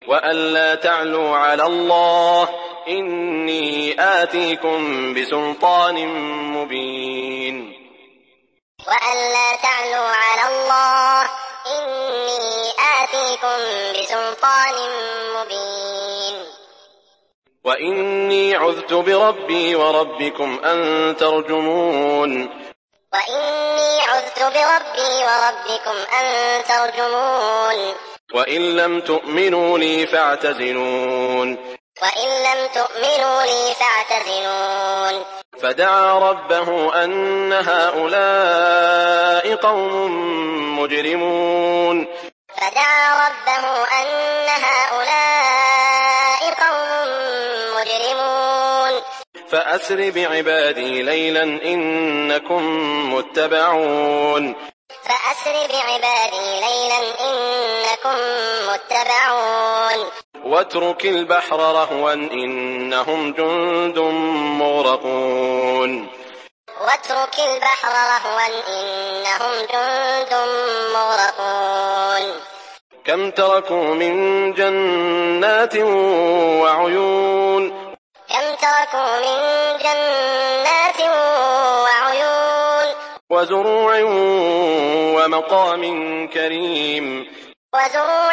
وألا تعلوا على الله إني آتيكم بسلطان مبين. وألا تعلوا على الله إني آتيكم بسلطان مبين. وإني عذت بربي وربكم أن ترجمون. وإني عذت بربي وربكم أن ترجمون. وإن لم تؤمنوا لي فاعتزلون. وإن لم تؤمنوا لي فاعتزلون. فدعا ربه أن هؤلاء قوم مجرمون. فدعا ربه أن هؤلاء قوم مجرمون. فأسر بعبادي ليلا إنكم متبعون. فأسر بعبادي ليلا إنكم متبعون. واترك البحر رهوا إنهم جند مغرقون. واترك البحر رهوا إنهم جند مغرقون. كم تركوا من جنات وعيون. كم تركوا من جنات وعيون. وزروع ومقام كريم. وزروع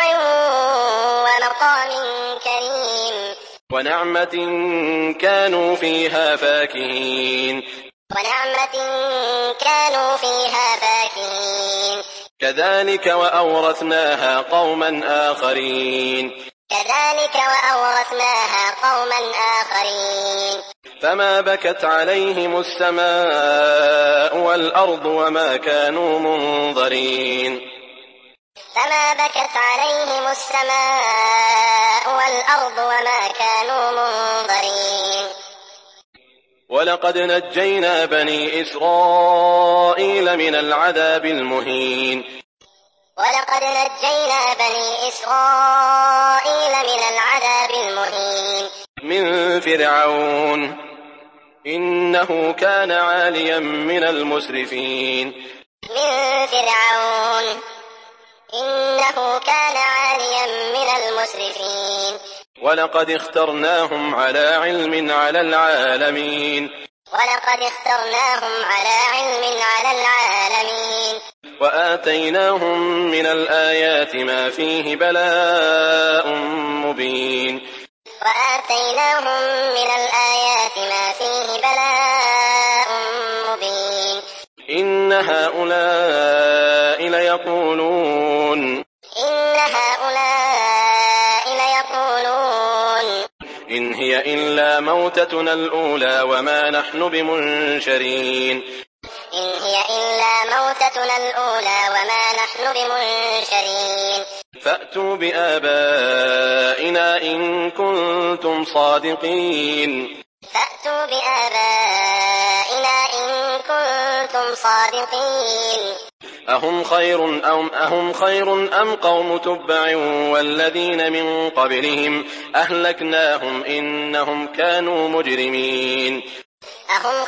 ومقام كريم. ونعمة كانوا فيها فاكهين. ونعمة كانوا فيها فاكهين. كذلك وأورثناها قوما آخرين. كذلك وأورثناها قوما آخرين. فما بكت عليهم السماء والأرض وما كانوا منظرين. فما بكت عليهم السماء والأرض وما كانوا منظرين. ولقد نجينا بني إسرائيل من العذاب المهين. ولقد نجينا بني إسرائيل من العذاب المهين. من فرعون إنه كان عاليا من المسرفين. من فرعون إنه كان عاليا من المسرفين. ولقد اخترناهم على علم على العالمين. ولقد اخترناهم على علم على العالمين. وآتيناهم من الآيات ما فيه بلاء مبين. وآتيناهم من الآيات ما فيه بلاء مبين. إن هؤلاء ليقولون. إن هؤلاء ليقولون. إن هي إلا موتتنا الأولى وما نحن بمنشرين. إن هي إلا موتتنا الأولى وما نحن بمنشرين. فأتوا بآبائنا إن كنتم صادقين. فأتوا بآبائنا إن كنتم صادقين. أهم خير أم قوم تبع والذين من قبلهم أهلكناهم إنهم كانوا مجرمين. أهم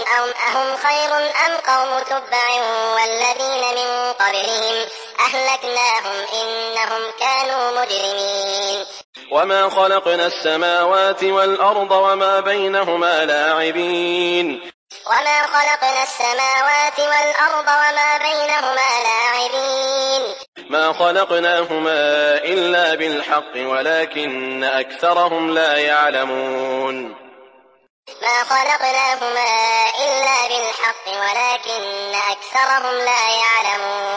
خير أم قوم تبع والذين من قبلهم أهلكناهم إنهم كانوا مجرمين. وما خلقنا السماوات والأرض وما بينهما لاعبين. وما خلقنا السماوات والأرض وما بينهما لاعبين. ما خلقناهما إلا بالحق ولكن أكثرهم لا يعلمون. ما خلقناهما إلا بالحق ولكن أكثرهم لا يعلمون.